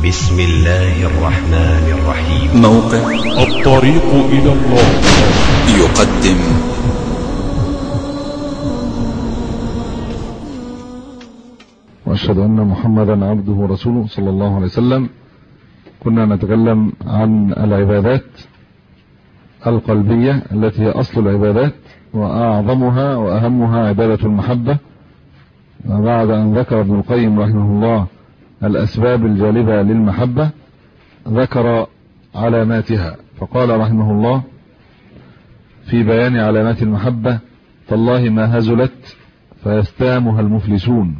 بسم الله الرحمن الرحيم. موقع الطريق إلى الله يقدم وأشهد أن محمدا عبده ورسوله صلى الله عليه وسلم. كنا نتكلم عن العبادات القلبية التي هي أصل العبادات وأعظمها وأهمها عبادة المحبة. وبعد أن ذكر ابن القيم رحمه الله الأسباب الجالبة للمحبة ذكر علاماتها، فقال رحمه الله في بيان علامات المحبة: فالله ما هزلت فيستامها المفلسون،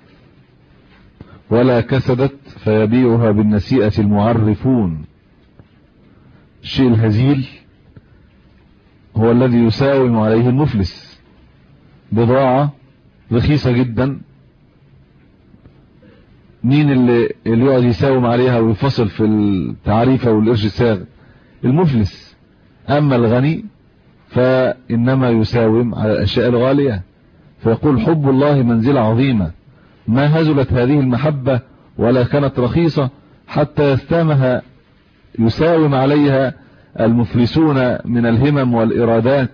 ولا كسدت فيبيعها بالنسيئة المعرفون. الشيء الهزيل هو الذي يساوم عليه المفلس، بضاعة رخيصة جدا، مين اللي يقعد يساوم عليها ويفصل في التعريفة والقرش الساغ؟ المفلس. أما الغني فإنما يساوم على الأشياء الغالية. فيقول: حب الله منزلة عظيمة، ما هزلت هذه المحبة ولا كانت رخيصة حتى يستامها يساوم عليها المفلسون من الهمم والإرادات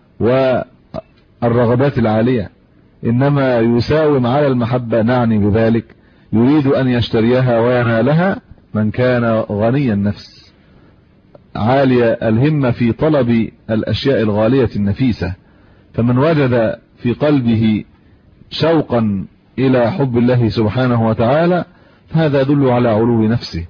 والرغبات العالية. إنما يساوم على المحبة، نعني بذلك يريد أن يشتريها وينالها من كان غني النفس عالية الهمة في طلب الأشياء الغالية النفيسة. فمن وجد في قلبه شوقا إلى حب الله سبحانه وتعالى فهذا يدل على علو نفسه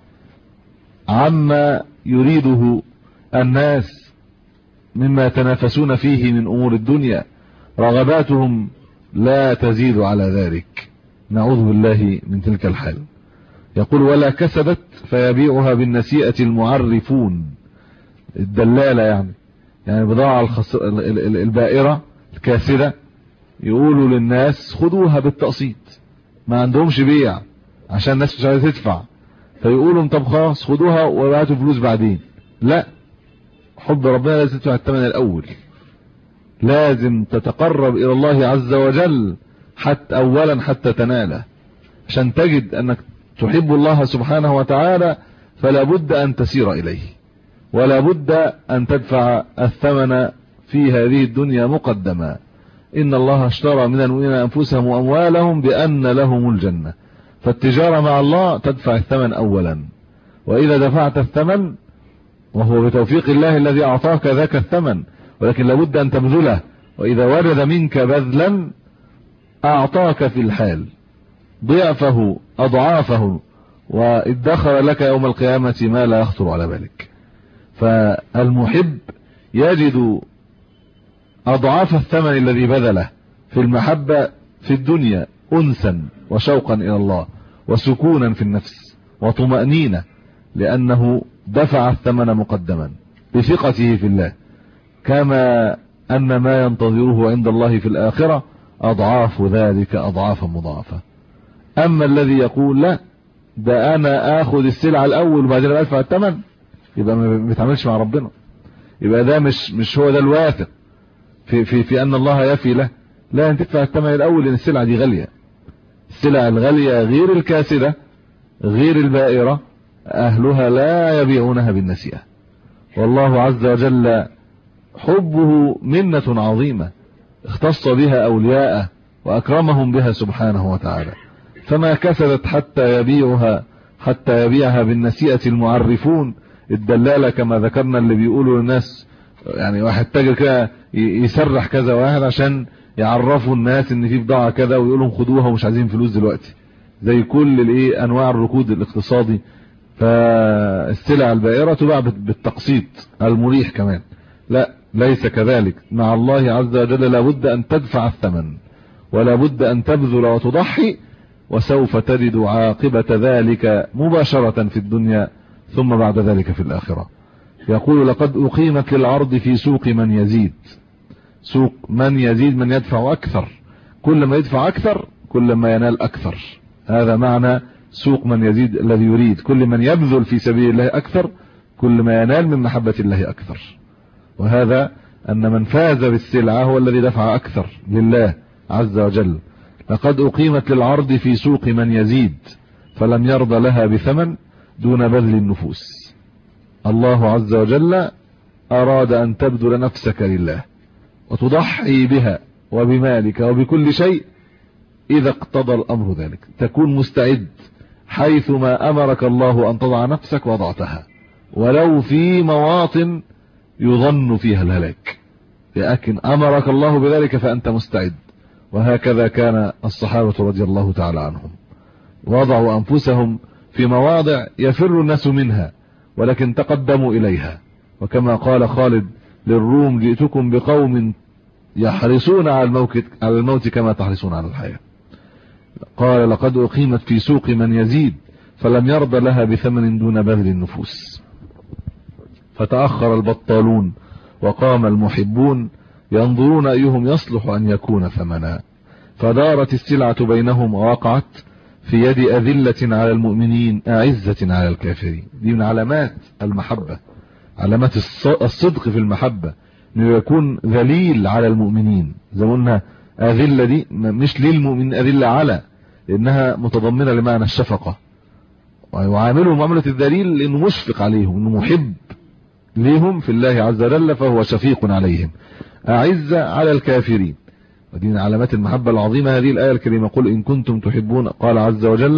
عما يريده الناس مما يتنافسون فيه من أمور الدنيا. رغباتهم لا تزيد على ذلك، نعوذ بالله من تلك الحال. يقول: ولا كسبت فيبيعها بالنسيئة المعرفون. الدلالة يعني بضاعة البائرة الكاسدة، يقولوا للناس خذوها بالتقسيط، ما عندهمش بيع عشان الناس مش عايزة تدفع، فيقولوا طب خلاص خذوها وبعتوا فلوس بعدين. لا، حب ربنا لازم تدفع الثمن الأول، لازم تتقرب إلى الله عز وجل حتى تناله. عشان تجد أنك تحب الله سبحانه وتعالى فلا بد أن تسير إليه، ولا بد أن تدفع الثمن في هذه الدنيا مقدما. إن الله اشترى من المؤمنين أنفسهم وأموالهم بأن لهم الجنة. فالتجارة مع الله تدفع الثمن أولا، وإذا دفعت الثمن وهو بتوفيق الله الذي أعطاك ذاك الثمن، ولكن لابد أن تبذله، وإذا وجد منك بذلا أعطاك في الحال ضعفه أضعافه، وادخر لك يوم القيامة ما لا يخطر على بالك. فالمحب يجد أضعاف الثمن الذي بذله في المحبة في الدنيا أنسا وشوقا إلى الله وسكونا في النفس وطمأنينة، لأنه دفع الثمن مقدما بثقته في الله، كما أن ما ينتظره عند الله في الآخرة أضعاف ذلك أضعافا مضاعفة. أما الذي يقول لا، ده أنا آخذ السلعة الأول وبعدين أدفع الثمن، يبقى ما بيتعاملش مع ربنا، يبقى ده مش هو ده الواثق في أن الله يفي له. لا، أنت تدفع الثمن الأول لأن السلعة دي غالية. السلع الغالية غير الكاسدة غير البائرة أهلها لا يبيعونها بالنسيئة. والله عز وجل حبه منة عظيمة اختص بها أولياءه وأكرمهم بها سبحانه وتعالى. فما كسدت حتى يبيعها بالنسيئة المعرفون. الدلالة كما ذكرنا اللي بيقولوا للناس، يعني واحد تاجر كده يسرح كذا واحد عشان يعرفوا الناس ان في بضاعة كذا ويقولوا خدوها ومش عايزين فلوس دلوقتي، زي كل انواع الركود الاقتصادي. فالسلع البائرة تباع بالتقسيط المريح كمان. لا، ليس كذلك. مع الله عز وجل لابد أن تدفع الثمن، ولا بد أن تبذل وتضحي، وسوف تجد عاقبة ذلك مباشرة في الدنيا ثم بعد ذلك في الآخرة. يقول: لقد أقيمت للعرض في سوق من يزيد. سوق من يزيد، من يدفع أكثر، كل ما يدفع أكثر كل ما ينال أكثر. هذا معنى سوق من يزيد الذي يريد كل من يبذل في سبيل الله أكثر كل ما ينال من محبة الله أكثر. وهذا أن من فاز بالسلعة هو الذي دفع أكثر لله عز وجل. لقد أقيمت للعرض في سوق من يزيد فلم يرضى لها بثمن دون بذل النفوس. الله عز وجل أراد أن تبذل نفسك لله وتضحي بها وبمالك وبكل شيء إذا اقتضى الأمر ذلك، تكون مستعد حيثما أمرك الله أن تضع نفسك وضعتها، ولو في مواطن يظن فيها الهلاك، لكن أمرك الله بذلك فأنت مستعد. وهكذا كان الصحابة رضي الله تعالى عنهم، وضعوا أنفسهم في مواضع يفر الناس منها ولكن تقدموا إليها. وكما قال خالد للروم: جئتكم بقوم يحرصون على الموت كما تحرصون على الحياة. قال: لقد أقيمت في سوق من يزيد فلم يرضى لها بثمن دون بذل النفوس. فتأخر البطالون وقام المحبون ينظرون أيهم يصلح أن يكون ثمنا، فدارت السلعة بينهم ووقعت في يد أذلة على المؤمنين أعزة على الكافرين. دي من علامات المحبة، علامات الصدق في المحبة، انه يكون ذليل على المؤمنين. زي ما قلنا أذلة دي مش للمؤمنين، أذلة على، لأنها متضمنة لمعنى الشفقة، ويعاملهم معاملة الذليل لأنه مشفق عليهم، انه محب ليهم في الله عز وجل فهو شفيق عليهم. أعزة على الكافرين، ودي من علامات المحبة العظيمة هذه الآية الكريمة: قل إن كنتم تحبون. قال عز وجل: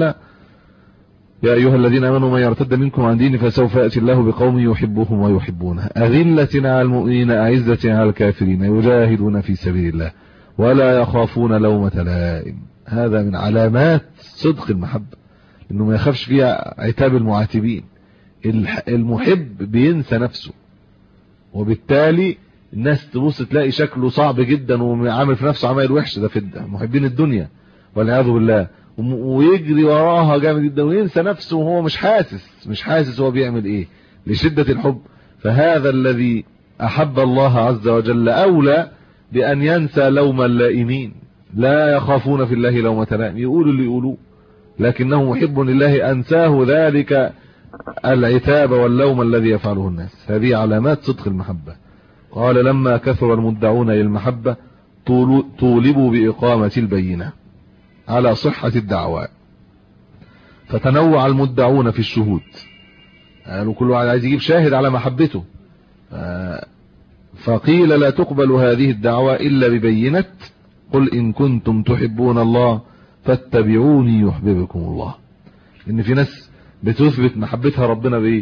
يا أيها الذين آمنوا من يرتد منكم عن دينه فسوف يأتي الله بقوم يحبهم ويحبونه أذلة على المؤمنين أعزة على الكافرين يجاهدون في سبيل الله ولا يخافون لومة لائم. هذا من علامات صدق المحبة، إنه ما يخافش فيها عتاب المعاتبين. المحب بينسى نفسه، وبالتالي الناس تبص تلاقي شكله صعب جدا وعامل في نفسه عمايل وحشه، ده في محبين الدنيا والعياذ بالله، ويجري وراها جامد جدا وينسى نفسه وهو مش حاسس هو بيعمل ايه لشدة الحب. فهذا الذي احب الله عز وجل اولى بان ينسى لوم اللائمين، لا يخافون في الله لومة لائم، يقولوا اللي يقولوه لكنه محب لله انساه ذلك العتاب واللوم الذي يفعله الناس. هذه علامات صدق المحبة. قال: لما كثر المدعون للمحبة طولبوا بإقامة البينة على صحة الدعوة، فتنوع المدعون في الشهود، قالوا كل واحد عايز يجيب شاهد على محبته، فقيل: لا تقبل هذه الدعوة إلا ببينة قل إن كنتم تحبون الله فاتبعوني يحببكم الله. إن في ناس بتثبت محبتها ربنا بإيه؟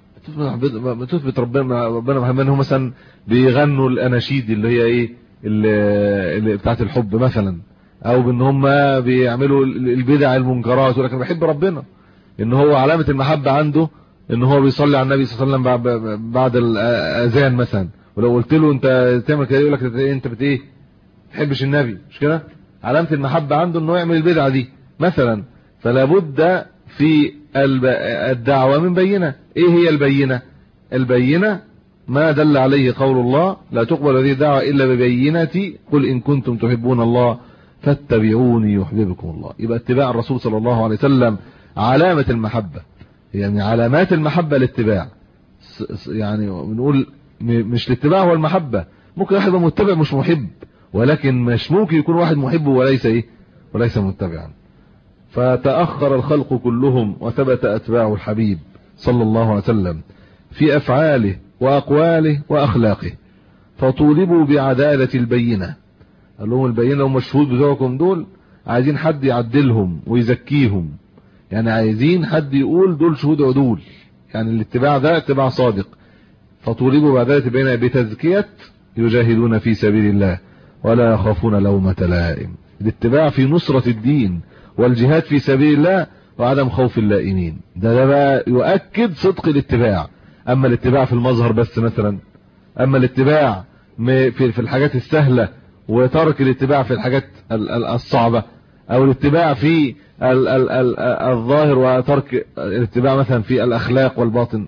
بتثبت ربنا محبته مثلا بيغنوا الأناشيد اللي هي إيه اللي بتاعت الحب مثلا، او بان هم بيعملوا البدع المنكرات، ولكن بيحب ربنا. ان هو علامة المحبة عنده ان هو بيصلي على النبي صلى الله عليه وسلم بعد الاذان مثلا، ولو قلت له انت تعمل كده يقول لك انت ايه تحبش النبي، مش كده؟ علامة المحبة عنده انه يعمل البدعة دي مثلا. فلا بد في الدعوة من بينة. ايه هي البينة؟ البينة ما دل عليه قول الله: لا تقبل هذه الدعوة الا ببينة قل ان كنتم تحبون الله فاتبعوني يحببكم الله. يبقى اتباع الرسول صلى الله عليه وسلم علامة المحبة، يعني علامات المحبة الاتباع. يعني بنقول مش الاتباع هو المحبة. ممكن واحد متبع مش محب، ولكن مش ممكن يكون واحد محب وليس متبعا. فتأخر الخلق كلهم وثبت أتباع الحبيب صلى الله عليه وسلم في أفعاله وأقواله وأخلاقه، فطولبوا بعدالة البينة. قال لهم البينة هم الشهود بتوعكم دول، عايزين حد يعدلهم ويزكيهم، يعني عايزين حد يقول دول شهود عدول، يعني الاتباع ده اتباع صادق. فطولبوا بعدالة البينة بتزكية يجاهدون في سبيل الله ولا يخافون لومة لائم. الاتباع في نصرة الدين والجهاد في سبيل الله وعدم خوف اللائمين. ده بقى يؤكد صدق الاتباع. اما الاتباع في المظهر بس مثلا، اما الاتباع في الحاجات السهلة وترك الاتباع في الحاجات الصعبة، او الاتباع في الظاهر وترك الاتباع مثلا في الاخلاق والباطن.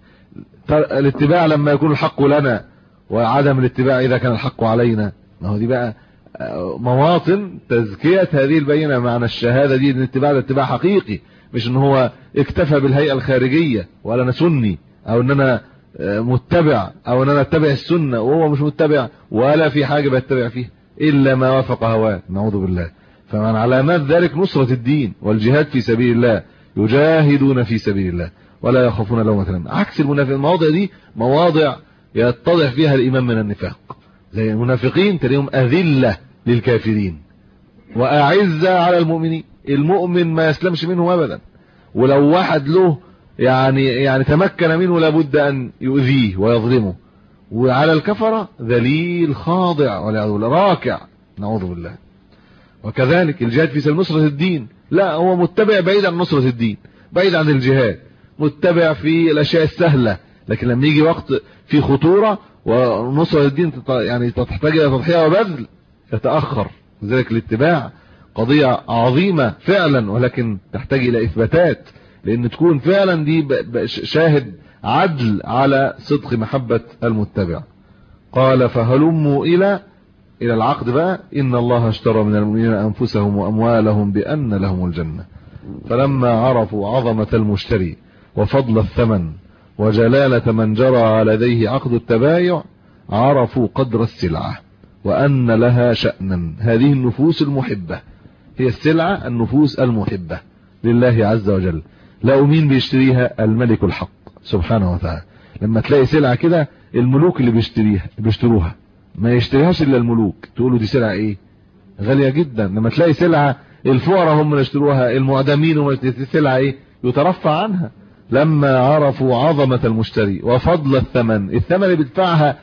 الاتباع لما يكون الحق لنا وعدم الاتباع اذا كان الحق علينا. ما هو دي بقى مواطن تزكية هذه البينة. معنى الشهادة دي ان الاتباع ده اتباع حقيقي، مش ان هو اكتفى بالهيئة الخارجية، ولا انا سني او ان انا متبع او ان انا اتبع السنة وهو مش متبع، ولا في حاجة بيتبع فيها الا ما وافق هواه، نعوذ بالله. فمن علامات ذلك نصرة الدين والجهاد في سبيل الله، يجاهدون في سبيل الله ولا يخافون لومة لائم. عكس المنافق، المواضع دي مواضع يتضح فيها الإيمان من النفاق. زي المنافقين تلاقيهم أذلة للكافرين وأعزة على المؤمنين. المؤمن ما يسلمش منهم أبدا، ولو واحد له يعني تمكن منه لابد أن يؤذيه ويظلمه. وعلى الكفرة ذليل خاضع والعياذ بالله، راكع نعوذ بالله. وكذلك الجهاد في سبيل نصرة الدين، لا هو متبع بعيد عن نصرة الدين، بعيد عن الجهاد، متبع في الأشياء السهلة. لكن لما يجي وقت في خطورة ونصرة الدين يعني تحتاج إلى تضحية وبذل يتأخر. لذلك الاتباع قضية عظيمة فعلا، ولكن تحتاج إلى إثباتات، لأن تكون فعلا دي شاهد عدل على صدق محبة المتبع. قال فهلموا إلى العقد بقى. إن الله اشترى من المؤمنين أنفسهم وأموالهم بأن لهم الجنة. فلما عرفوا عظمة المشتري وفضل الثمن وجلالة من جرى على يديه عقد التبايع عرفوا قدر السلعة وأن لها شأنا. هذه النفوس المحبة هي السلعة، النفوس المحبة لله عز وجل. لا مين بيشتريها؟ الملك الحق سبحانه وتعالى. لما تلاقي سلعة كده الملوك اللي بيشتروها، ما يشتريهاش إلا الملوك، تقولوا دي سلعة إيه؟ غالية جدا. لما تلاقي سلعة الفقراء هم اللي يشتروها، المعدمين هم اللي سلعة إيه؟ يترفع عنها. لما عرفوا عظمة المشتري وفضل الثمن اللي بيدفعها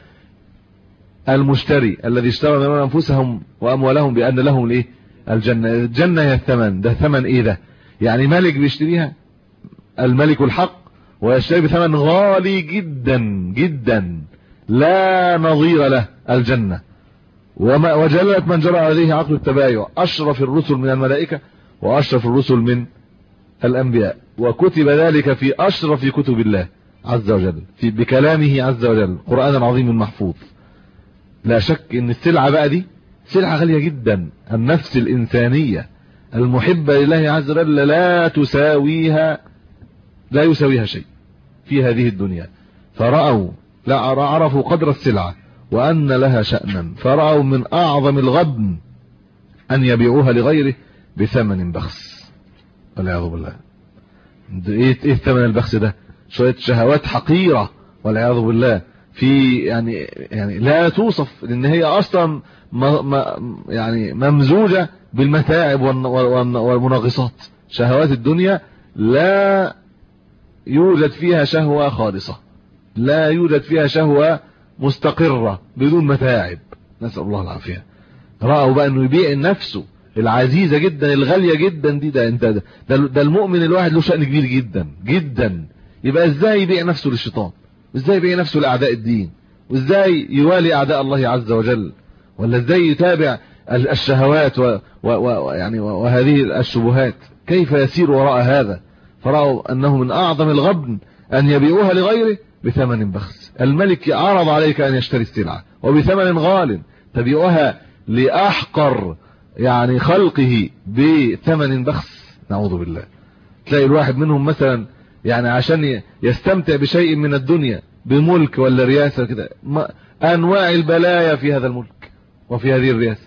المشتري الذي اشترى من أنفسهم وأموالهم بأن لهم الإيه؟ الجنة. الجنة هي الثمن. ده ثمن إيه ده؟ يعني ملك بيشتريها، الملك الحق، ويشتري بثمن غالي جدا جدا لا نظير له، الجنة. وجلالة من جرى عليه عقد التبايع، أشرف الرسل من الملائكة وأشرف الرسل من الأنبياء، وكتب ذلك في أشرف كتب الله عز وجل بكلامه عز وجل، قرآن العظيم المحفوظ. لا شك ان السلعة بقى دي سلعة غالية جدا. النفس الإنسانية المحبة لله عز وجل لا يساويها شيء في هذه الدنيا. عرفوا قدر السلعة وأن لها شأنا، فرأوا من أعظم الغبن أن يبيعوها لغيره بثمن بخس والعياذ بالله. ايه الثمن البخس ده؟ شوية شهوات حقيرة والعياذ بالله، في يعني لا توصف، لأن هي أصلا يعني ممزوجة بالمتاعب والمنغصات. شهوات الدنيا لا يوجد فيها شهوة خالصة، لا يوجد فيها شهوة مستقرة بدون متاعب، نسأل الله العافية. رأوا بقى أنه يبيع نفسه العزيزة جدا الغالية جدا دي، ده المؤمن الواحد له شأن كبير جدا جدا. يبقى ازاي يبيع نفسه للشيطان؟ ازاي يبيع نفسه لأعداء الدين؟ وازاي يوالي أعداء الله عز وجل؟ ولا ازاي يتابع الشهوات وهذه الشبهات؟ كيف يسير وراء هذا؟ فرأوا أنه من أعظم الغبن أن يبيعوها لغيره بثمن بخس. الملك عرض عليك أن يشتري السلعة وبثمن غال، تبيعها لأحقر خلقه بثمن بخس، نعوذ بالله. تلاقي الواحد منهم مثلا عشان يستمتع بشيء من الدنيا، بملك ولا رياسة كده، أنواع البلايا في هذا الملك وفي هذه الرياسة،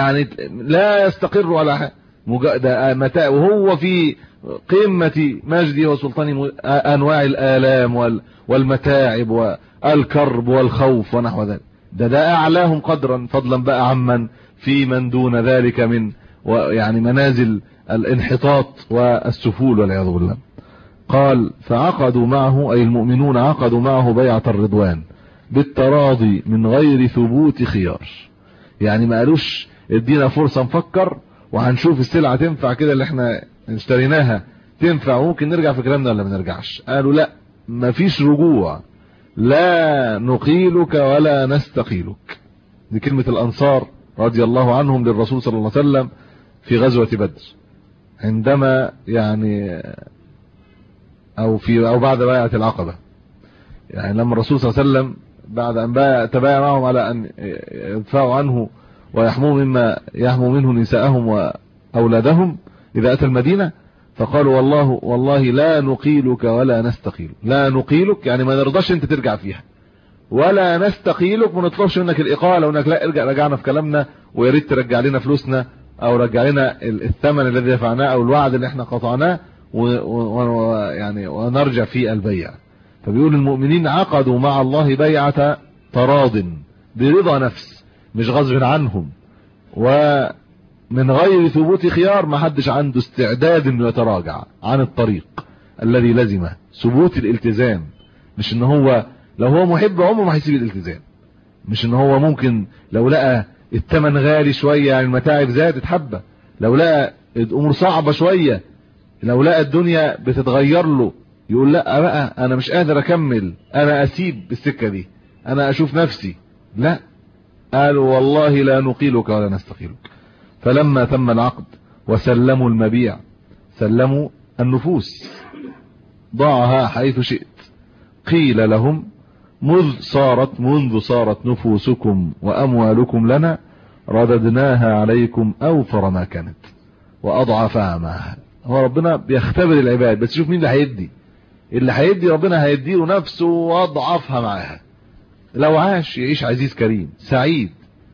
لا يستقر على حاجة، متاع، وهو في قمة مجده وسلطانه، أنواع الآلام والمتاعب والكرب والخوف ونحو ذلك. ده أعلاهم قدرا، فضلا بقى عمن في من دون ذلك من منازل الانحطاط والسفول والعياذ بالله. قال فعقدوا معه، أي المؤمنون عقدوا معه بيعة الرضوان بالتراضي من غير ثبوت خيار. ما قالوش ادينا فرصة نفكر وهنشوف السلعة تنفع كده اللي احنا اشتريناها تنفع وممكن نرجع في كلامنا ولا ما نرجعش. قالوا لا، ما فيش رجوع، لا نقيلك ولا نستقيلك. دي كلمة الأنصار رضي الله عنهم للرسول صلى الله عليه وسلم في غزوة بدر، عندما أو بعد بيعة العقبة. لما الرسول صلى الله عليه وسلم بعد أن تبايع معهم على أن يدفعوا عنه ويحموا مما يحموا منه نساءهم وأولادهم إذا أتى المدينة، فقالوا والله لا نقيلك ولا نستقيلك. لا نقيلك ما نرضاش انت ترجع فيها، ولا نستقيلك، ما نطلبش منك الإقالة وانك لا رجعنا في كلامنا ويا ريت ترجع لنا فلوسنا او رجع لنا الثمن الذي دفعناه او الوعد اللي احنا قطعناه، يعني ونرجع في البيع. فبيقول المؤمنين عقدوا مع الله بيعة تراض برضا نفس، مش غصب عنهم ومن غير ثبوت خيار. ما حدش عنده استعداد انه يتراجع عن الطريق الذي لزمه، ثبوت الالتزام. مش ان هو لو هو محب عمره ما هيسيب الالتزام، مش ان هو ممكن لو لقى الثمن غالي شوية يعني المتاعب زادت حبة، لو لقى الامور صعبة شوية، لو لقى الدنيا بتتغير له يقول لا بقى انا مش قادر اكمل، انا اسيب السكة دي، انا اشوف نفسي. لا، قالوا والله لا نقيلك ولا نستقيلك. فلما تم العقد وسلموا المبيع، سلموا النفوس، ضعها حيث شئت. قيل لهم منذ صارت نفوسكم وأموالكم لنا رددناها عليكم أوفر ما كانت وأضعفها معها. هو ربنا بيختبر العباد، بس شوف مين اللي هيدي ربنا هيديله نفسه وأضعفها معها. لو عاش يعيش عزيز كريم سعيد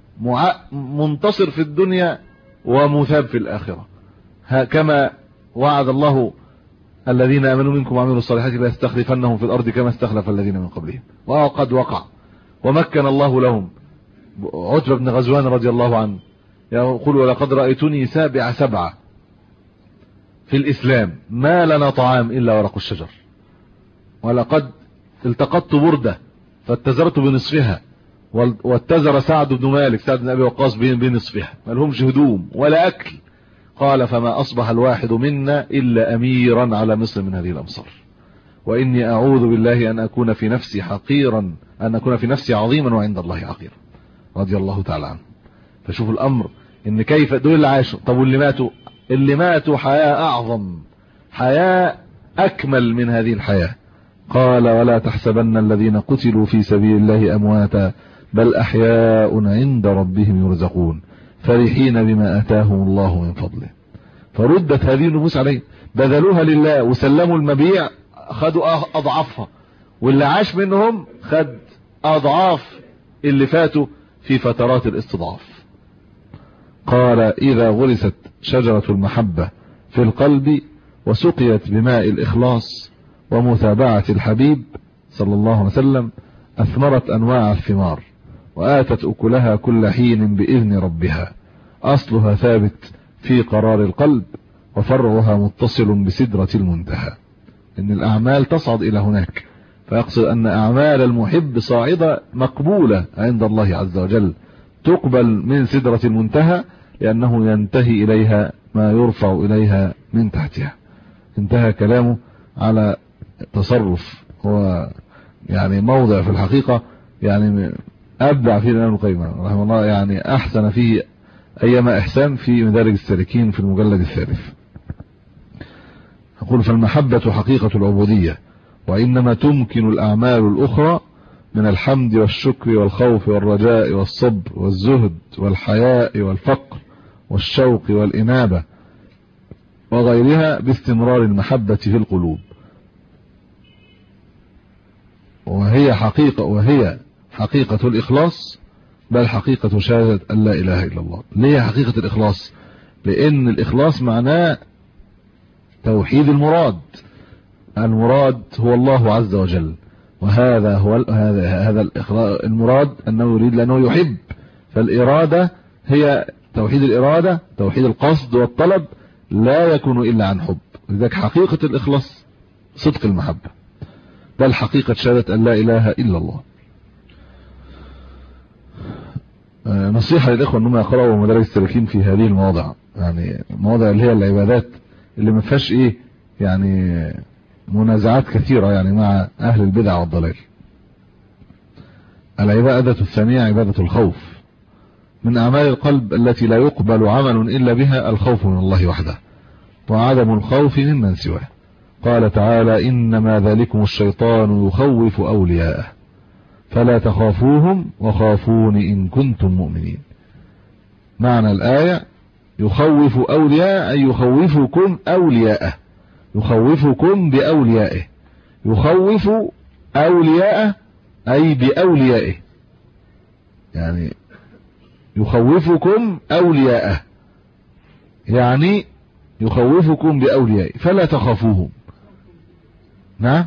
منتصر في الدنيا ومثاب في الآخرة، كما وعد الله الذين آمنوا منكم وعملوا الصالحات ليستخلفنهم في الأرض كما استخلف الذين من قبلهم. وقد وقع ومكن الله لهم. عتبة بن غزوان رضي الله عنه يقول ولقد رأيتني سابع سبعة في الإسلام ما لنا طعام إلا ورق الشجر، ولقد التقطت بردة فاتزرت بنصفها، واتزر سعد بن مالك سعد بن أبي وقاص بنصفها، ما لهمش هدوم ولا أكل. قال فما أصبح الواحد منا إلا أميرا على مصر من هذه الأمصار، وإني أعوذ بالله أن أكون في نفسي حقيرا، أن أكون في نفسي عظيما وعند الله حقيرا، رضي الله تعالى عنه. فشوفوا الأمر إن كيف دول اللي عاشوا. طب اللي ماتوا حياة أعظم، حياة أكمل من هذه الحياة. قال ولا تحسبن الذين قتلوا في سبيل الله أمواتا بل أحياء عند ربهم يرزقون فرحين بما آتاهم الله من فضله. فردت هذه النفوس عليه، بذلوها لله وسلموا المبيع، خدوا أضعافها، واللي عاش منهم خد أضعاف اللي فاتوا في فترات الاستضعاف. قال إذا غرست شجرة المحبة في القلب وسقيت بماء الإخلاص ومتابعة الحبيب صلى الله عليه وسلم أثمرت أنواع الثمار وآتت أكلها كل حين بإذن ربها. أصلها ثابت في قرار القلب وفرعها متصل بسدرة المنتهى. إن الأعمال تصعد إلى هناك، فيقصد أن أعمال المحب صاعدة مقبولة عند الله عز وجل، تقبل من سدرة المنتهى لأنه ينتهي إليها ما يرفع إليها من تحتها. انتهى كلامه على تصرف هو يعني موضع في الحقيقة يعني أبدع فيه الإمام القيم رحمه الله، يعني أحسن فيه أيما إحسان في مدارج السالكين في المجلد الثالث. يقول فالمحبة حقيقة العبودية، وإنما تمكن الأعمال الأخرى من الحمد والشكر والخوف والرجاء والصبر والزهد والحياء والفقر والشوق والإنابة وغيرها باستمرار المحبة في القلوب. وهي حقيقة الإخلاص، بل حقيقة شهادة أن لا إله إلا الله. ليه حقيقة الإخلاص؟ لأن الإخلاص معناه توحيد المراد هو الله عز وجل، وهذا هو هذا المراد أنه يريد لأنه يحب، فالإرادة هي توحيد الإرادة، توحيد القصد والطلب لا يكون إلا عن حب. لذلك حقيقة الإخلاص صدق المحبة، بل حقيقة شهادة أن لا إله إلا الله. نصيحة للإخوة أنهم يقرأوا مدارج السالكين في هذه المواضع، يعني المواضع اللي هي العبادات اللي ما فيهاش يعني منازعات كثيرة يعني مع أهل البدع والضلال. العبادة الثانية عبادة الخوف. من أعمال القلب التي لا يقبل عمل إلا بها الخوف من الله وحده وعدم الخوف ممن سواه. قال تعالى إنما ذلكم الشيطان يخوف أولياءه فلا تخافوهم وخافون إن كنتم مؤمنين. معنى الآية يخوف أولياء أي يخوفكم أولياءه، يخوفكم بأوليائه، يخوف أولياءه أي بأوليائه، يعني يخوفكم أولياءه يعني يخوفكم بأوليائه فلا تخافوهم. نعم،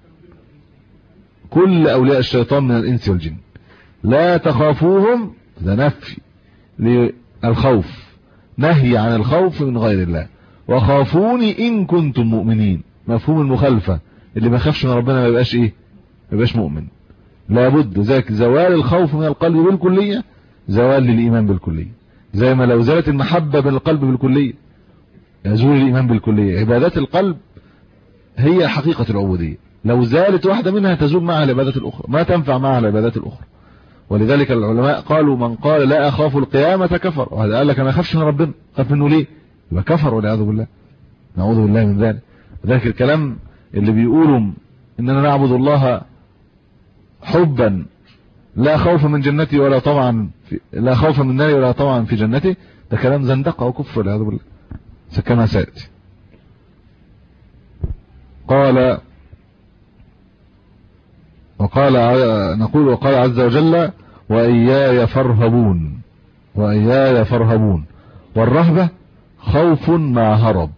كل أولياء الشيطان من الإنس والجن. لا تخافوهم ده نفي للخوف، نهي عن الخوف من غير الله. وخافوني إن كنتم مؤمنين، مفهوم المخالفة، اللي ما خافش من ربنا ما يبقاش ايه، ما يبقاش مؤمن. لابد ذاك زوال الخوف من القلب بالكلية زوال للإيمان بالكلية، زي ما لو زالت المحبة من القلب بالكلية يزول الإيمان بالكلية. عبادات القلب هي حقيقة العبودية، لو زالت واحدة منها تزول معها العبادات الأخرى، ما تنفع معها العبادات الأخرى. ولذلك العلماء قالوا من قال لا أخاف القيامة كفر، وهذا قال لك أنا أخافش من ربنا، خاف منه ليه؟ يبقى كفر والعياذ بالله، نعوذ بالله من ذلك. ذلك الكلام اللي بيقولوا إننا نعبد الله حبا لا خوف من جنتي ولا طمعا لا خوف من ناري ولا طمعا في جنتي، ده كلام زندقة وكفر والعياذ بالله كما سيأتي. وقال عز وجل وإياي فارهبون، وإياي فارهبون. والرهبة خوف مع هرب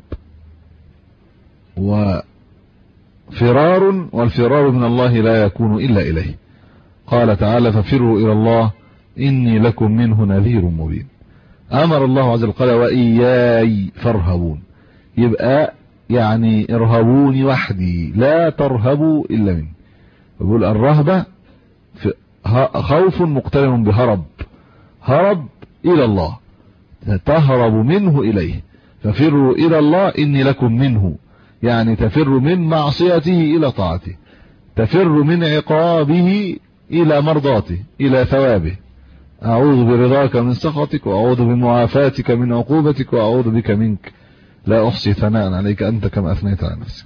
وفرار، والفرار من الله لا يكون إلا إليه. قال تعالى ففروا إلى الله إني لكم منه نذير مبين. أمر الله عز وجل قال وإياي فارهبون، يبقى يعني ارهبوني وحدي لا ترهبوا إلا مني. يقول الرهبة خوف مقترن بهرب، هرب إلى الله، تهرب منه إليه. ففروا إلى الله إني لكم منه، يعني تفر من معصيته إلى طاعته، تفر من عقابه إلى مرضاته إلى ثوابه. أعوذ برضاك من سخطك، وأعوذ بمعافاتك من عقوبتك، وأعوذ بك منك لا أحصي ثناء عليك أنت كما أثنيت على نفسك.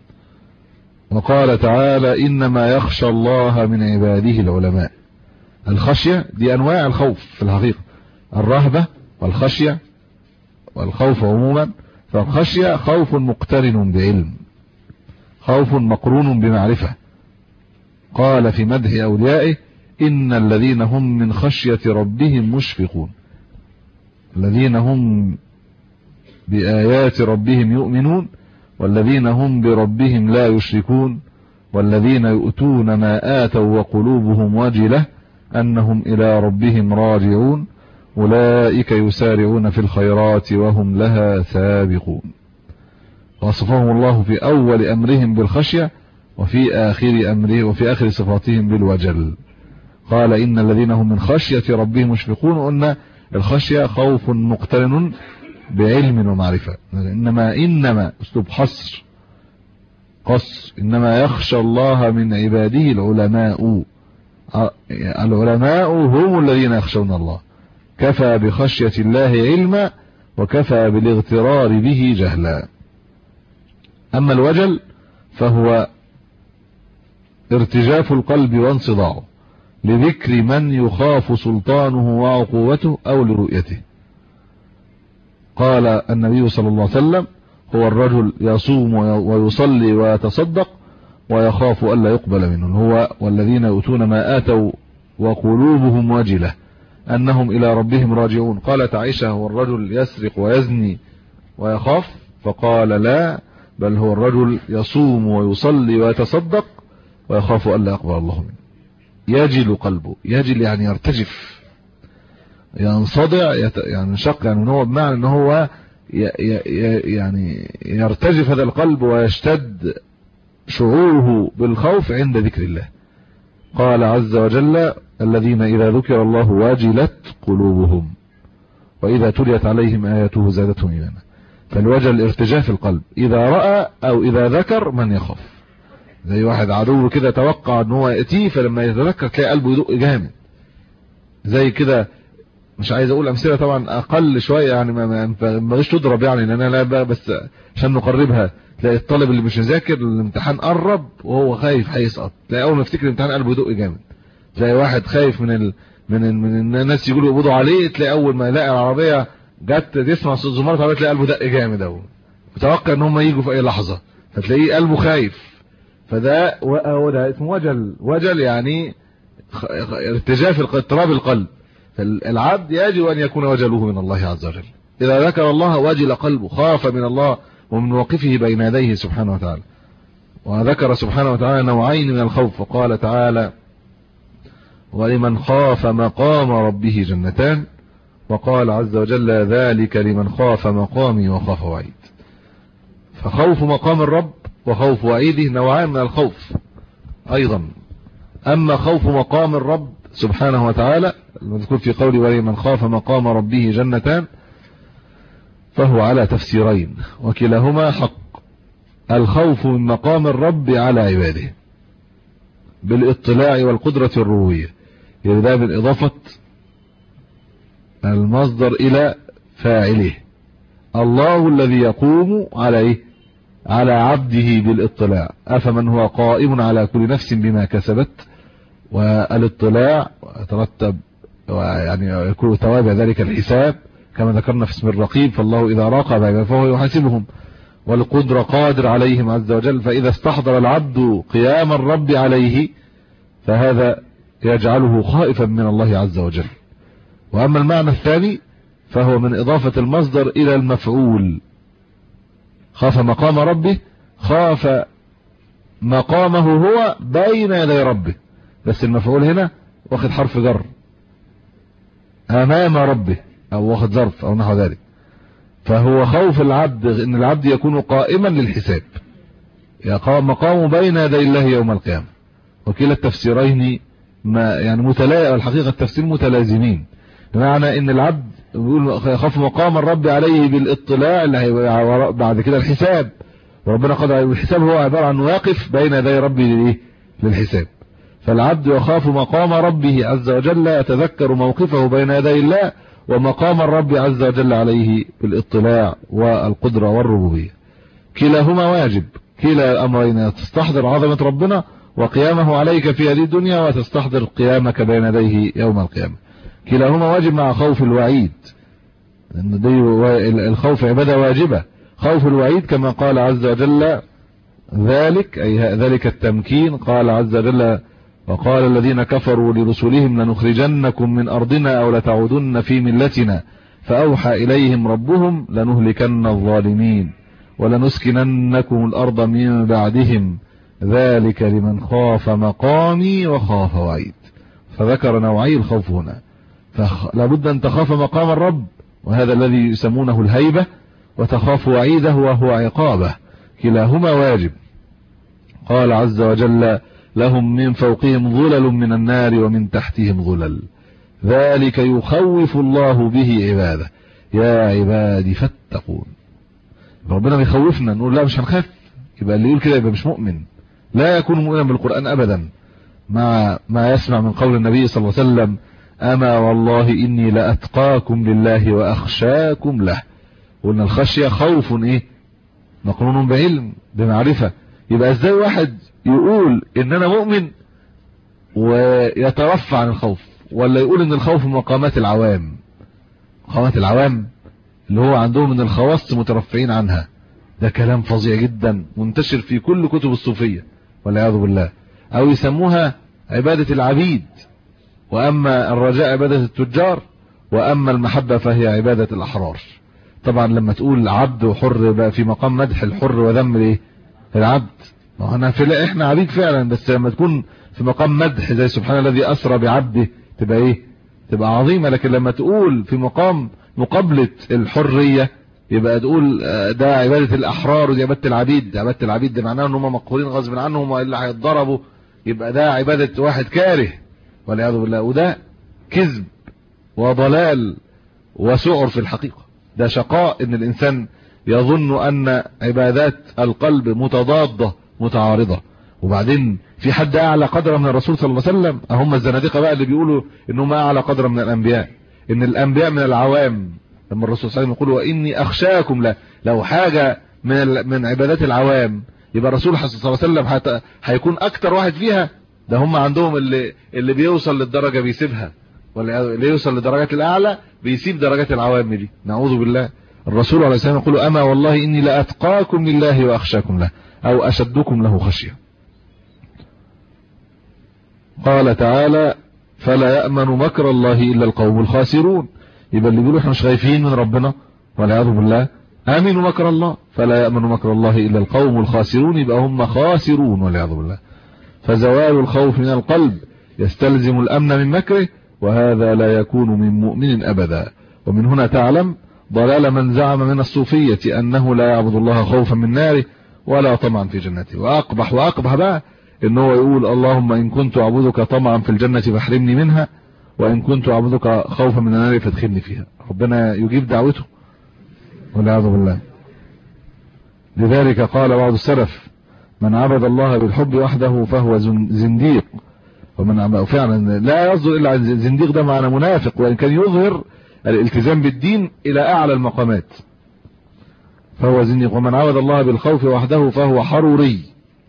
وقال تعالى إنما يخشى الله من عباده العلماء. الخشية دي أنواع الخوف في الحقيقة، الرهبة والخشية والخوف عموما. فالخشية خوف مقترن بعلم، خوف مقرون بمعرفة. قال في مدح أوليائه إن الذين هم من خشية ربهم مشفقون، الذين هم بآيات ربهم يؤمنون، والذين هم بربهم لا يشركون، والذين يؤتون ما آتوا وقلوبهم وجلة أنهم إلى ربهم راجعون، أولئك يسارعون في الخيرات وهم لها سابقون. وصفهم الله في أول أمرهم بالخشية، وفي آخر صفاتهم بالوجل. قال إن الذين هم من خشية ربهم مشفقون، قلنا الخشية خوف مقترن بعلم ومعرفة. إنما أسلوب حصر قصر، إنما يخشى الله من عباده العلماء. العلماء هم الذين يخشون الله، كفى بخشية الله علما وكفى بالاغترار به جهلا. أما الوجل فهو ارتجاف القلب وانصداعه لذكر من يخاف سلطانه وعقوبته أو لرؤيته. قال النبي صلى الله عليه وسلم هو الرجل يصوم ويصلي ويتصدق ويخاف ألا يقبل منه، هو والذين يؤتون ما آتوا وقلوبهم وجلة أنهم إلى ربهم راجعون. قالت عائشة هو الرجل يسرق ويزني ويخاف؟ فقال لا، بل هو الرجل يصوم ويصلي ويتصدق ويخاف ألا يقبل الله منه. يجل قلبه، يجل يعني يرتجف، ينصدع، يعني انشق، يعني هو بمعنى ان هو يعني يرتجف هذا القلب ويشتد شعوره بالخوف عند ذكر الله. قال عز وجل الذين إذا ذكر الله واجلت قلوبهم وإذا تليت عليهم آياته زادتهم إيمانا. فالوجل ارتجاف القلب إذا رأى أو إذا ذكر من يخاف. زي واحد عدو كده توقع ان هو يأتيه، فلما يتذكر تلاقي قلبه يدق جامد زي كده. مش عايز اقول امثله طبعا اقل شويه، يعني ما بغيش تضرب، يعني ان انا لا بس عشان نقربها. تلاقي الطالب اللي مش مذاكر الامتحان قرب وهو خايف هيسقط، تلاقي اول ما يفتكر الامتحان قلبه يدق جامد. تلاقي واحد خايف من الناس يقولوا يقبضوا عليه، تلاقي اول ما يلاقي العربيه جت تسمع صوت زمارة العربيه تلاقي قلبه دق جامد قوي، متوقع ان هم يجوا في اي لحظه، فتلاقيه قلبه خايف. فده اسمه وجل. وجل يعني ارتجاف اضطراب القلب. فالعبد يجب ان يكون وجله من الله عز وجل، إذا ذكر الله وجل قلبه، خاف من الله ومن موقفه بين يديه سبحانه وتعالى. وذكر سبحانه وتعالى نوعين من الخوف، وقال تعالى ولمن خاف مقام ربه جنتان، وقال عز وجل ذلك لمن خاف مقامي وخاف وعيد. فخوف مقام الرب وخوف وعيده نوعان من الخوف أيضا. أما خوف مقام الرب سبحانه وتعالى المذكور في قوله ولمن خاف مقام ربه جنتان فهو على تفسيرين وكلاهما حق. الخوف من مقام الرب على عباده بالاطلاع والقدرة الربوبية، يبدأ بالإضافة المصدر إلى فاعله، الله الذي يقوم على عبده بالاطلاع. أفمن هو قائم على كل نفس بما كسبت، والاطلاع يترتب يعني يكون ثواب ذلك الحساب كما ذكرنا في اسم الرقيب، فالله إذا راقب فهو يحاسبهم، والقدرة قادر عليهم عز وجل. فإذا استحضر العبد قيام الرب عليه فهذا يجعله خائفا من الله عز وجل. وأما المعنى الثاني فهو من إضافة المصدر إلى المفعول، خاف مقام ربه، خاف مقامه هو بين يدي ربه، بس المفعول هنا واخد حرف جر أمام ربه أو واخد ظرف أو نحو ذلك. فهو خوف العبد إن العبد يكون قائما للحساب، يقام مقامه بين يدي الله يوم القيامة. وكلا التفسيرين يعني متلاء، والحقيقة التفسير متلازمين، بمعنى إن العبد يقول يخاف مقام الرب عليه بالاطلاع اللي هيبقى بعد كده الحساب، وربنا قد الحساب هو عبارة عن واقف بين يدي ربه للحساب. فالعبد يخاف مقام ربه عز وجل، يتذكر موقفه بين يدي الله ومقام الرب عز وجل عليه بالاطلاع والقدرة والربوبية. كلاهما واجب، كلا الأمرين تستحضر عظمة ربنا وقيامه عليك في هذه الدنيا، وتستحضر قيامك بين يديه يوم القيامة. كلاهما واجب مع خوف الوعيد، لأن الخوف عبادة واجبة. خوف الوعيد كما قال عز وجل ذلك، أي ذلك التمكين، قال عز وجل وقال الذين كفروا لرسلهم لنخرجنكم من أرضنا أو لتعودن في ملتنا، فأوحى إليهم ربهم لنهلكن الظالمين ولنسكننكم الأرض من بعدهم ذلك لمن خاف مقامي وخاف وعيد. فذكر نوعي الخوف هنا، فلابد أن تخاف مقام الرب وهذا الذي يسمونه الهيبة، وتخاف وعيده وهو عقابه، كلاهما واجب. قال عز وجل لهم من فوقهم ظلل من النار ومن تحتهم ظلل ذلك يخوف الله به عباده يا عبادي فاتقون. ربنا بيخوفنا، نقول لا مش هنخاف، يبقى اللي يقول كده يبقى مش مؤمن، لا يكون مؤمنا بالقرآن أبدا، مع ما يسمع من قول النبي صلى الله عليه وسلم أما والله إني لأتقاكم لله وأخشاكم له. قلنا الخشية خوف مقرون بعلم بمعرفة. يبقى ازاي واحد يقول ان انا مؤمن ويترفع عن الخوف، ولا يقول ان الخوف من مقامات العوام، مقامات العوام اللي هو عندهم من الخواص مترفعين عنها؟ ده كلام فظيع جدا منتشر في كل كتب الصوفية والعياذ بالله. او يسموها عبادة العبيد، واما الرجاء عبادة التجار، واما المحبة فهي عبادة الاحرار. طبعا لما تقول عبد وحر بقى في مقام مدح الحر وذم العبد، ما احنا عبيد فعلا، بس لما تكون في مقام مدح زي سبحان الذي اسرى بعبده تبقى تبقى عظيمة. لكن لما تقول في مقام مقابلة الحرية يبقى تقول ده عبادة الاحرار ودي عبادة العبيد. عبادة العبيد ده معناه ان هم مقهورين غصب عنهم والا هيتضربوا، يبقى ده عبادة واحد كاره والعياذ بالله. وده كذب وضلال وسعر في الحقيقة، ده شقاء ان الانسان يظن ان عبادات القلب متضادة متعارضة. وبعدين في حد اعلى قدرا من الرسول صلى الله عليه وسلم؟ هم الزنادقة بقى اللي بيقولوا انهم اعلى قدرا من الانبياء، ان الانبياء من العوام. لما الرسول صلى الله عليه وسلم يقول واني اخشاكم لا، لو حاجة من عبادات العوام يبقى الرسول صلى الله عليه وسلم هيكون اكتر واحد فيها. ده هم عندهم اللي بيوصل للدرجة بيسيبها، واللي يوصل لدرجات الاعلى بيسيب درجات العوام دي، نعوذ بالله. الرسول عليه السلام يقول اما والله اني لاتقاكم لله واخشاكم له او اشدكم له خشية. قال تعالى فلا يأمن مكر الله الا القوم الخاسرون. يبقى اللي بيقولوا احنا مش خايفين من ربنا والعياذ بالله امنوا مكر الله، فلا يأمن مكر الله الا القوم الخاسرون، يبقى هم خاسرون والعياذ بالله. فزوال الخوف من القلب يستلزم الامن من مكره، وهذا لا يكون من مؤمن ابدا. ومن هنا تعلم ضلال من زعم من الصوفية انه لا يعبد الله خوفا من ناره ولا طمعا في جنته. واقبح بقى انه يقول اللهم ان كنت اعبدك طمعا في الجنة فاحرمني منها، وان كنت اعبدك خوفا من النار فادخلني فيها. ربنا يجيب دعوته والعياذ بالله. لذلك قال بعض السلف من عبد الله بالحب وحده فهو زنديق، ومن فعلا لا يصدر الا عن زنديق، ده معنى منافق، وان كان يظهر الالتزام بالدين الى اعلى المقامات فهو زنديق. ومن عبد الله بالخوف وحده فهو حروري،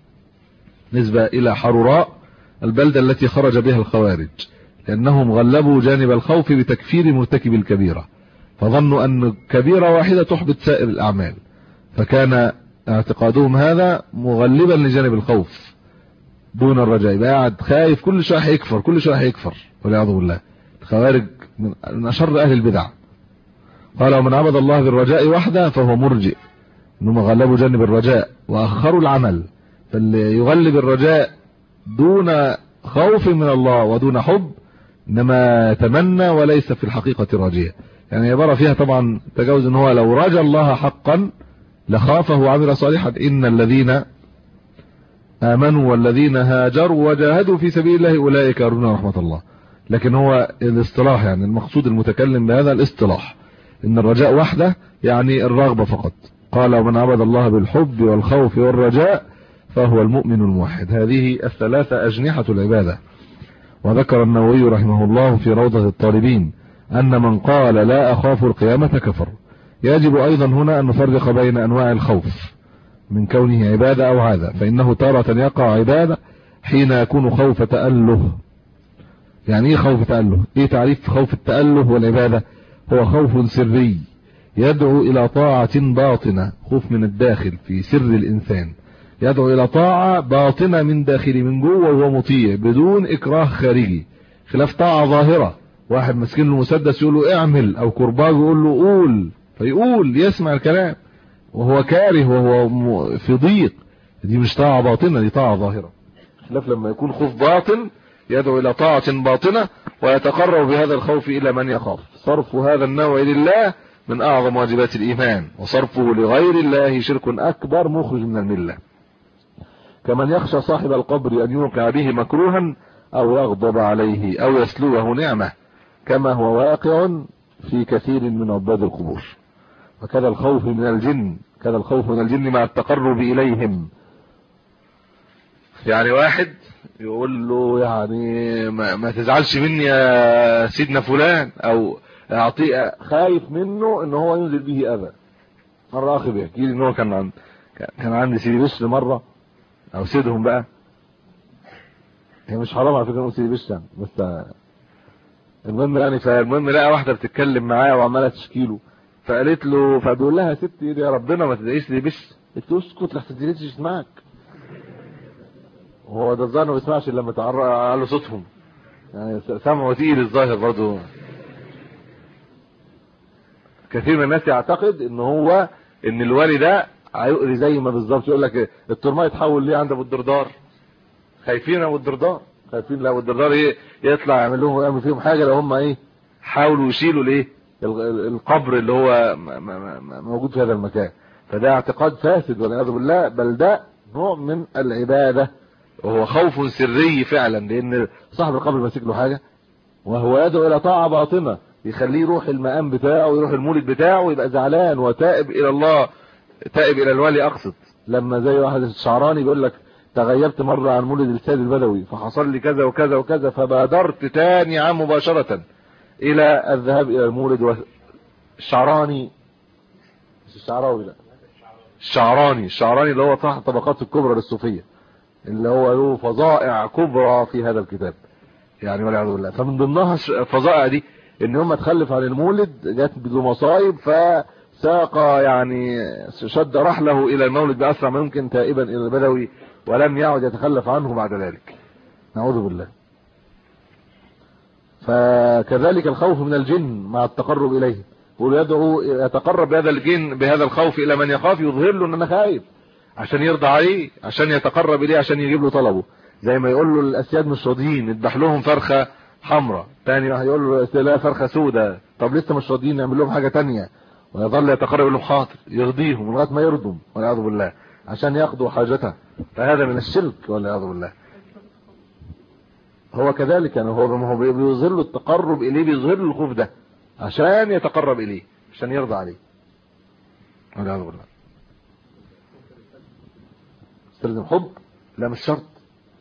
نسبة الى حروراء البلدة التي خرج بها الخوارج، لانهم غلبوا جانب الخوف بتكفير مرتكب الكبيرة، فظنوا ان كبيرة واحدة تحبط سائر الاعمال، فكان اعتقادهم هذا مغلبا لجانب الخوف دون الرجاء. يبقى قاعد خايف كل شويه هيكفر، كل شويه هيكفر والعياذ بالله. الخوارج من اشر اهل البدع. قال ومن عبد الله بالرجاء وحده فهو مرجئ، انهم غلبوا جانب الرجاء واخروا العمل. فاللي يغلب الرجاء دون خوف من الله ودون حب انما تمنى وليس في الحقيقة راجية. يعني عبارة فيها طبعا تجاوز، ان هو لو رجى الله حقا لخافه وعمل صالحا. ان الذين آمنوا والذين هاجروا وجاهدوا في سبيل الله أولئك يرجون رحمة الله. لكن هو الاصطلاح، يعني المقصود المتكلم بهذا الاصطلاح إن الرجاء وحده يعني الرغبة فقط. قال ومن عبد الله بالحب والخوف والرجاء فهو المؤمن الموحد. هذه الثلاثة أجنحة العبادة. وذكر النووي رحمه الله في روضة الطالبين أن من قال لا أخاف القيامة كفر. يجب أيضا هنا أن نفرق بين أنواع الخوف من كونه عبادة أو عادة، فإنه تارة يقع عبادة حين يكون خوف تأله. يعني ايه خوف تأله؟ ايه تعريف خوف التأله والعبادة؟ هو خوف سري يدعو إلى طاعة باطنة، خوف من الداخل في سر الإنسان، يدعو إلى طاعة باطنة من داخلي من جوه وهو مطيع بدون إكراه خارجي، خلاف طاعة ظاهرة. واحد مسكين له مسدس يقول له اعمل، أو كرباج يقول له قول فيقول يسمع الكلام وهو كاره وهو في ضيق. دي مش طاعة باطنة، دي طاعة ظاهرة. خلاف لما يكون خوف باطن يدعو إلى طاعة باطنة ويتقرب بهذا الخوف إلى من يخاف. صرف هذا النوع لله من أعظم واجبات الإيمان، وصرفه لغير الله شرك أكبر مخرج من الملة. كمن يخشى صاحب القبر أن يوقع به مكروها أو يغضب عليه أو يسلوه نعمة، كما هو واقع في كثير من عباد القبور. وكذا الخوف من الجن، كذا الخوف من الجن مع التقرب إليهم. يعني واحد يقول له يعني ما تزعلش مني يا سيدنا فلان، او اعطيه، خايف منه ان هو ينزل به اذى. مره اخي بيحكي لي ان هو كان عندي سيدي بشر مره، او سيدهم بقى، هي مش حرام على فكره نقول سيدي بشر بس المهم يعني. فالمهم لقى واحده بتتكلم معاه وعماله تشكيله، فقالت له، فبيقول لها يا ستي يا ربنا ما تدعيش سيدي بشر. قلت له اسكت لحسن تدعيش تسمعك. وهو ده الظاهر ما بيسمعش الا لما تعرض صوتهم، يعني سمعه تقيل الظاهر برضه. كثير من الناس يعتقد ان الوالي ده هيؤذي، زي ما بالظبط يقول لك الترماي يتحول ليه عند ابو الدردار. خايفين ابو الدردار، خايفين لو ابو الدردار يطلع يعمل فيهم حاجه لو هم حاولوا يشيلوا القبر اللي هو موجود في هذا المكان. فده اعتقاد فاسد والعياذ بالله، بل ده نوع من العباده وهو خوف سري فعلا، لان صاحب القبر ماسك له حاجه وهو يدعو الى طاعه باطنه يخليه يروح المقام بتاعه ويروح المولد بتاعه ويبقى زعلان وتائب الى الله، تائب الى الوالي اقصد. لما زي واحد الشعراني بيقول لك تغيبت مره عن مولد السيد البدوي فحصل لي كذا وكذا وكذا، فبادرت تاني عام مباشره الى الذهاب الى المولد. الشعراني الشعراني اللي هو صاحب الطبقات الكبرى للصوفيه، اللي هو له فظائع كبرى في هذا الكتاب يعني والعياذ بالله. فمن ضمنها الفظائع دي ان هم تخلف عن المولد، جات له مصايب فساق يعني شد رحله الى المولد باسرع ما يمكن تائبا الى البدوي، ولم يعد يتخلف عنه بعد ذلك، نعوذ بالله. فكذلك الخوف من الجن مع التقرب اليه، ويدعو يتقرب بهذا الجن بهذا الخوف الى من يخاف، يظهر له ان انا خايف عشان يرضى عليه، عشان يتقرب اليه، عشان يجيب له طلبه. زي ما يقول له الاسياد مش راضيين يذبح لهم فرخه حمراء، تاني راح يقول له لا فرخه سوداء، طب لسه مش راضيين نعمل لهم حاجه تانية، ويظل يتقرب لهم حاضر، يرضيهم لغايه ما يرضوا والعياذ بالله عشان ياخذوا حاجته. فهذا من الشرك والعياذ بالله. هو كذلك يعني هو بيظهر له التقرب اليه، بيظهر له الخوف ده عشان يتقرب اليه، عشان يرضى عليه والعياذ بالله. استلزم حب؟ لا مش شرط،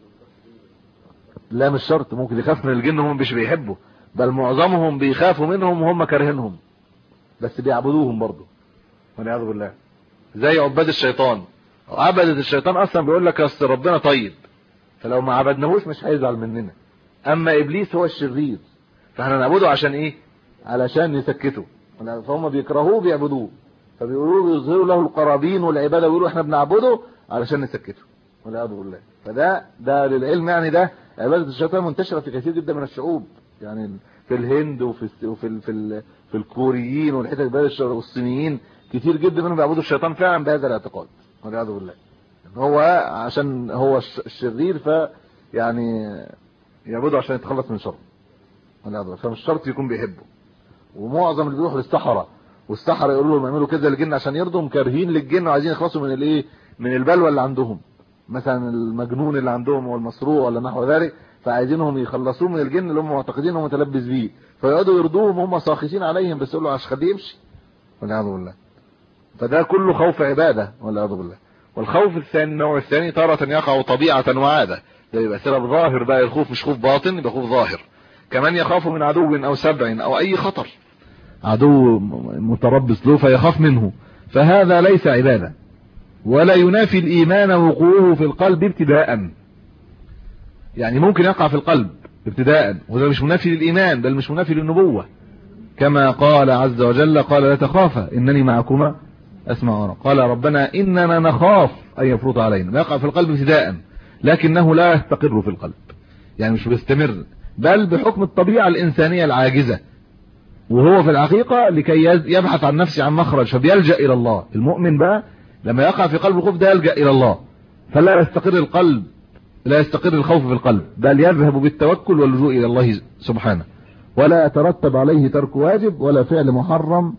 لا مش شرط. ممكن يخاف من الجن وهم مش بيحبوا، بل معظمهم بيخافوا منهم وهم كارهينهم بس بيعبدوهم برضه والعياذ بالله. زي عباد الشيطان، عبدة الشيطان اصلا بيقول لك اصل ربنا طيب، فلو ما عبدناهوش مش هيزعل مننا. اما ابليس هو الشرير، فاحنا نعبده عشان ايه؟ علشان يسكته. فهم بيكرهوه بيعبدوه، فبيقولوا بيظهروا له القرابين والعباده، ويقولوا احنا بنعبده علشان نسكته والعياذ بالله. فده للعلم يعني ده عباده الشيطان منتشره في كثير جدا من الشعوب، يعني في الهند وفي الكوريين والحتت البلد والصينيين كتير جدا منهم بيعبدوا الشيطان فعلا بهذا الاعتقاد والعياذ بالله، ان هو عشان هو الشرير ف يعني يعبده عشان يتخلص من شره والعياذ بالله. فمش شرط يكون بيحبه. ومعظم اللي بيروحوا للسحره والسحره يقولوا لهم اعملوا كده للجن عشان يرضوا، كارهين للجن وعايزين يخلصوا من الايه، من البلوى اللي عندهم، مثلا المجنون اللي عندهم والمصروع ولا نحو ذلك، فعايزينهم يخلصوه من الجن اللي هم معتقدين انه متلبس بيه، فيقعدوا يرضوهم وهم ساخطين عليهم، بس يقولوا عشان خليه يمشي والعياذ بالله. فده كله خوف عباده والعياذ بالله. والخوف الثاني النوع الثاني تارة يقع طبيعة وعادة، ده يبقى سبب ظاهر بقى، الخوف مش خوف باطن، يبقى خوف ظاهر. كمان يخاف من عدو او سبع او اي خطر، عدو متربص له فيخاف منه، فهذا ليس عبادة ولا ينافي الايمان وقوعه في القلب ابتداء. يعني ممكن يقع في القلب ابتداء، وده مش منافي للايمان بل مش منافي للنبوة، كما قال عز وجل قال لا تخافا انني معكما اسمع وارى. قال ربنا اننا نخاف ان يفرط علينا. يقع في القلب ابتداء لكنه لا يستقر في القلب، يعني مش بيستمر، بل بحكم الطبيعة الانسانية العاجزة، وهو في الحقيقة لكي يبحث عن نفسه عن مخرج فبيلجأ الى الله. المؤمن بقى لما يقع في قلب الخوف ده يلجأ الى الله، فلا يستقر القلب، لا يستقر الخوف في القلب، بل يذهب بالتوكل واللجوء الى الله سبحانه، ولا يترتب عليه ترك واجب ولا فعل محرم،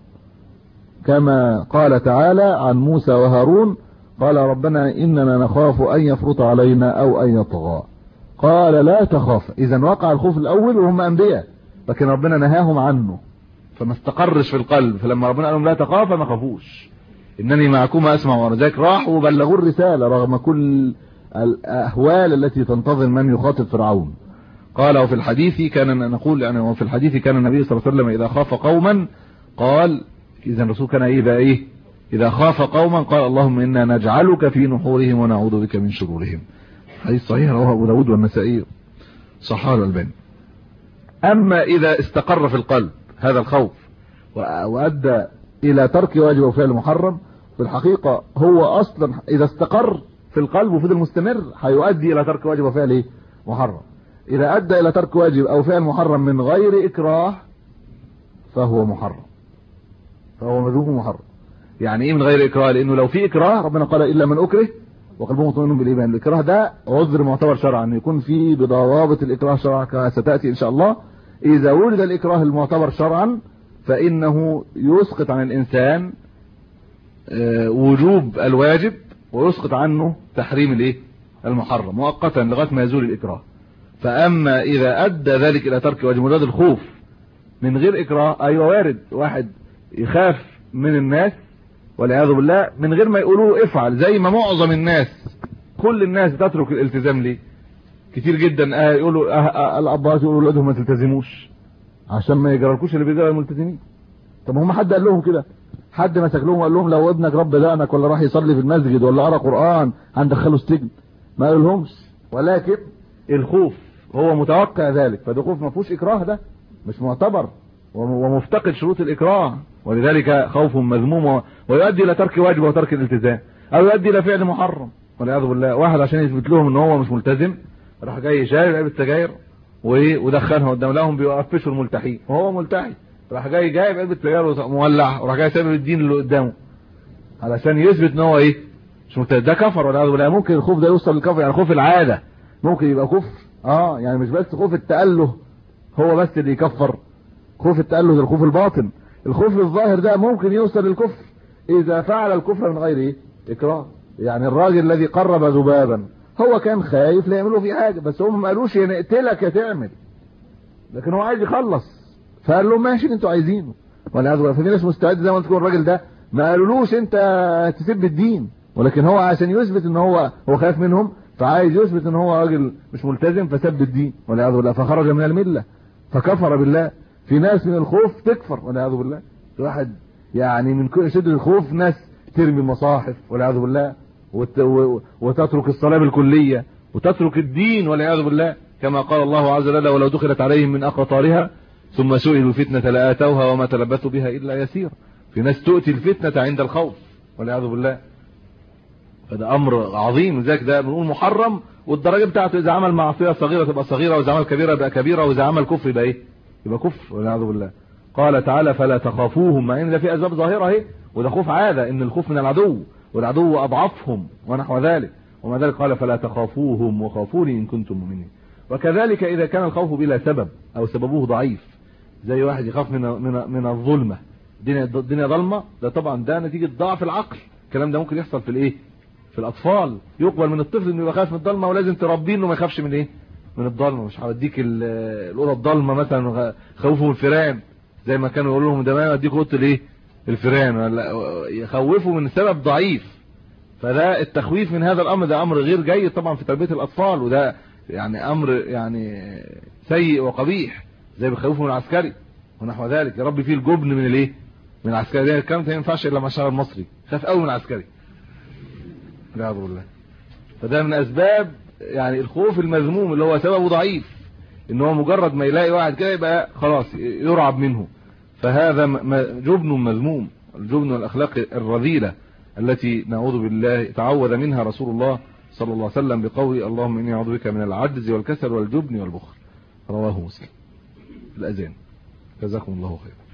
كما قال تعالى عن موسى وهارون قال ربنا إننا نخاف أن يفرط علينا أو أن يطغى. قال لا تخاف. إذن وقع الخوف الأول وهم أنبياء، لكن ربنا نهاهم عنه فما استقرش في القلب، فلما ربنا قال لهم لا تخافا ما خافوش، إنني معكما أسمع وأرى. ذلك راحوا وبلغوا الرسالة رغم كل الأهوال التي تنتظر من يخاطب فرعون. قال وفي الحديث كان نقول يعني وفي الحديث كان النبي صلى الله عليه وسلم إذا خاف قوما قال، إذا الرسول كان إيه إذا خاف قوما قال اللهم إنا نجعلك في نحورهم ونعوذ بك من شرورهم. حديث صحيح رواه أبو داود والنسائي صححه الألباني. أما إذا استقر في القلب هذا الخوف وأدى إلى ترك واجب وفعل محرم، في الحقيقة هو أصلا إذا استقر في القلب وفضل مستمر هيؤدي إلى ترك واجب وفعل محرم. إذا أدى إلى ترك واجب أو فعل محرم من غير إكراه فهو محرم، فهو مذموم محرم. يعني ايه من غير اكراه؟ لانه لو في اكراه ربنا قال الا من اكره وقلبه مطمئن بالايمان. الاكراه ده عذر معتبر شرعا، يكون فيه بضوابط الاكراه شرعا كما ستاتي ان شاء الله. اذا ولد الاكراه المعتبر شرعا فانه يسقط عن الانسان وجوب الواجب ويسقط عنه تحريم المحرم مؤقتا لغايه ما يزول الاكراه. فاما اذا ادى ذلك الى ترك واجب، مجرد الخوف من غير اكراه، ايوه وارد واحد يخاف من الناس والعياذ بالله من غير ما يقولوا افعل، زي ما معظم الناس كل الناس تترك الالتزام ليه كتير جدا. يقولوا الاباء يقولوا لاولادهم ما تلتزموش عشان ما يجرالكوش اللي بيجرى الملتزمين. طب هم حد قال لهم كده؟ حد مسك لهم وقال لهم لو ابنك رب دقنك ولا راح يصلي في المسجد ولا قرأ قرآن هندخله السجن؟ ما قالولهمش. ولكن الخوف هو متوقع ذلك، فده خوف ما فيهوش اكراه، ده مش معتبر ومفتقد شروط الاكراه، ولذلك خوف مذموم ويؤدي الى ترك واجب وترك الالتزام، او يؤدي الى فعل محرم والعياذ بالله. واحد عشان يثبت لهم ان هو مش ملتزم راح جاي شارب علبه سجاير ودخلها قدام لهم بيوقفشوا الملتحين وهو ملتحي، راح جاي جايب علبه سجاير مولع، وراح جاي سابب الدين اللي قدامه علشان يثبت ان هو ايه مش مرتد. ده كفر والعياذ بالله. ممكن الخوف ده يوصل للكفر، يعني خوف العاده ممكن يبقى كفر. يعني مش بس خوف التأله هو بس اللي يكفر، خوف التأله ده الخوف الباطن. الخوف الظاهر ده ممكن يوصل للكفر اذا فعل الكفر من غير ايه اكراه. يعني الراجل الذي قرب ذبابا هو كان خايف لا يعملوا فيه حاجه، بس هم ما قالوش يا نقتلك يا تعمل، لكن هو عايز يخلص، فقال لهم ماشي اللي انتوا عايزينه والعياذ بالله. ففي ناس مستعد زي ما تكون الراجل ده ما قالولوش انت تسب الدين، ولكن هو عشان يثبت ان هو خايف منهم، فعايز يثبت ان هو راجل مش ملتزم فسب الدين والعياذ بالله، فخرج من المله فكفر بالله. في ناس من الخوف تكفر والعياذ بالله. واحد يعني من كل شده الخوف ناس ترمي المصاحف والعياذ بالله وتترك الصلاه بالكليه وتترك الدين والعياذ بالله، كما قال الله عز وجل ولو دخلت عليهم من اقطارها ثم سئلوا الفتنه لاتوها وما تلبثوا بها الا يسير. في ناس تؤتي الفتنه عند الخوف والعياذ بالله. فده امر عظيم، لذلك ده بنقول محرم، والدرجه بتاعته اذا عمل معصيه صغيره تبقى صغيره، واذا عمل كبيره يبقى كبيره، واذا عمل كفر يبقى ايه يبقى كفر والعياذ بالله. قال تعالى فلا تخافوهم، مع ان ده في اسباب ظاهره اهي، وده خوف عاده ان الخوف من العدو والعدو اضعفهم ونحو ذلك، ومع ذلك قال فلا تخافوهم وخافوني ان كنتم مؤمنين. وكذلك اذا كان الخوف بلا سبب او سببه ضعيف، زي واحد يخاف من الظلمه، الدنيا ضلمه، ده طبعا ده نتيجه ضعف العقل. الكلام ده ممكن يحصل في الايه في الاطفال. يقبل من الطفل انه يبقى خايف من الضلمه، ولازم تربيه انه ما يخافش من ايه من الضلمه. مش هوديك الاوضه الضلمه مثلا خوفه من الفيران زي ما كانوا يقولوا لهم ده، ما اديك اوضه الايه الفيران، ولا يخوفوا من سبب ضعيف. فده التخويف من هذا الامر ده امر غير جيد طبعا في تربيه الاطفال، وده يعني امر يعني سيء وقبيح، زي بيخوفوا من العسكري ونحو ذلك، يربي فيه الجبن من الايه من العسكري. ده الكلام ده ما ينفعش الا مع الشعب المصري، خاف قوي من العسكري والعياذ بالله. فده من اسباب يعني الخوف المذموم اللي هو سببه ضعيف، ان هو مجرد ما يلاقي واحد كده يبقى خلاص يرعب منه، فهذا جبن مذموم، الجبن والاخلاق الرذيله التي نعوذ بالله تعوذ منها رسول الله صلى الله عليه وسلم بقول اللهم اني اعوذ بك من العجز والكسل والجبن والبخل. رواه مسلم. الاذان. جزاكم الله خيرا.